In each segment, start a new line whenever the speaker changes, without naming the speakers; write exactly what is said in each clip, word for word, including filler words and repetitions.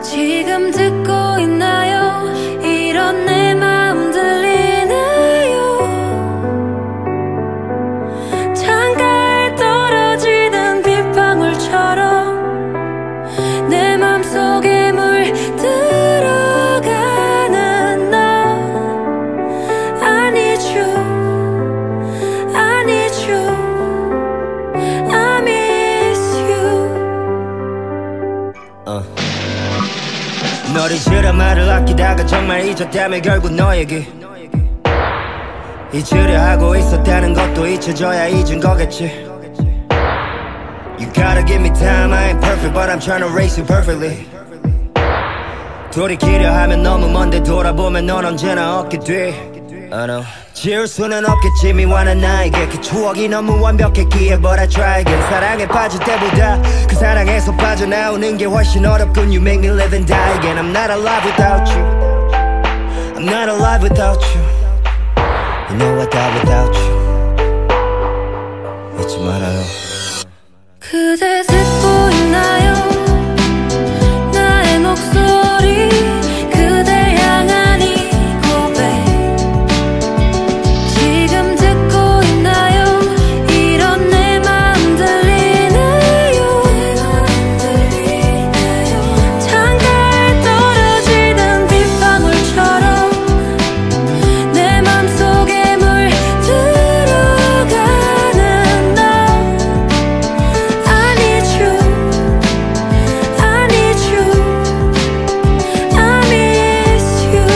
지금 듣고 있나요? 이런 내 마음 들리나요? 창가에 떨어지는 빗방울처럼 내 맘속에 물들어가는 너. I need you, I need you, I miss you.
uh. 너를 잊으라 말을 아끼다가 정말 잊었다면 결국 너에게 잊으려 하고 있었다는 것도 잊혀져야 잊은 거겠지. You gotta give me time, I ain't perfect but I'm trying to race you perfectly. 돌이키려 하면 너무 먼데 돌아보면 넌 언제나 얻게 돼. I know. 지울 수는 없겠지 미워하는 나에게 그 추억이 너무 완벽했기에 But I try again. 사랑에 빠질 때보다 그 사랑에서 빠져나오는 게 훨씬 어렵군. You make me live and die again. I'm not alive without you. I'm not alive without you. You know I die without you. 잊지 말아요.
그대 듣고 있나요? 나의 목소리 그댈 향한 이 고백. 지금 듣고 있나요? 이런 내 마음 들리나요? 창가에 떨어지는 빗방울처럼 내 맘속에 물들어가는 너. I need you, I need you, I miss you.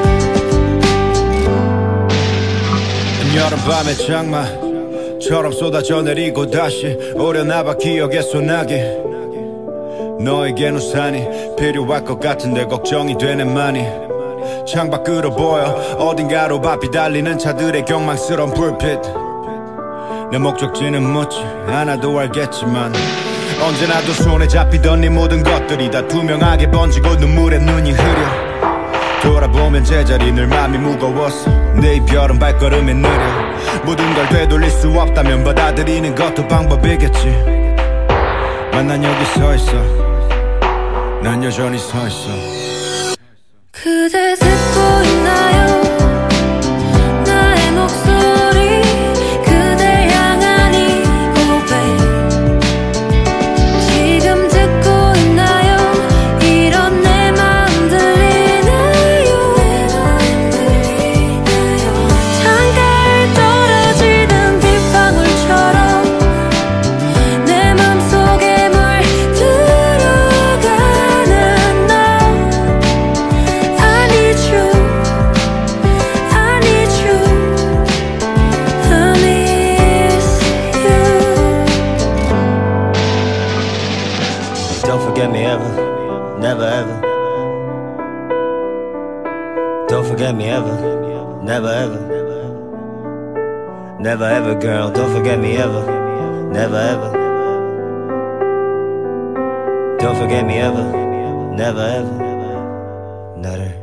여름밤의 장마처럼 쏟아져 내리고 다시 오려나봐 기억의 소나기. 너에겐 우산이 필요할 것 같은데 걱정이 되네 많이. 창밖으로 보여 어딘가로 바삐 달리는 차들의 경망스러운 불빛. 내 목적지는 묻지 않아도 알겠지만 언제나도 손에 잡히던 네 모든 것들이 다 투명하게 번지고 눈물에 눈이 흐려. 돌아보면 제자리 늘 맘이 무거웠어. 내 이별은 발걸음이 느려. 모든 걸 되돌릴 수 없다면 받아들이는 것도 방법이겠지. 만 난 여기 서 있어. 난 여전히 서 있어.
그대 듣고 있나요? 나의 목소리 그댈 향한 이 고백. 지금 듣고 있나요? 이런 내 마음 들리나요? 창가에 떨어지는 빗방울처럼 내 맘속에 물들어가는 너. I need you, I need you, I miss you.
Don't forget me ever, never ever. Don't forget me ever, never ever. Never ever girl, don't forget me ever, never ever. Don't forget me ever, never ever. 나를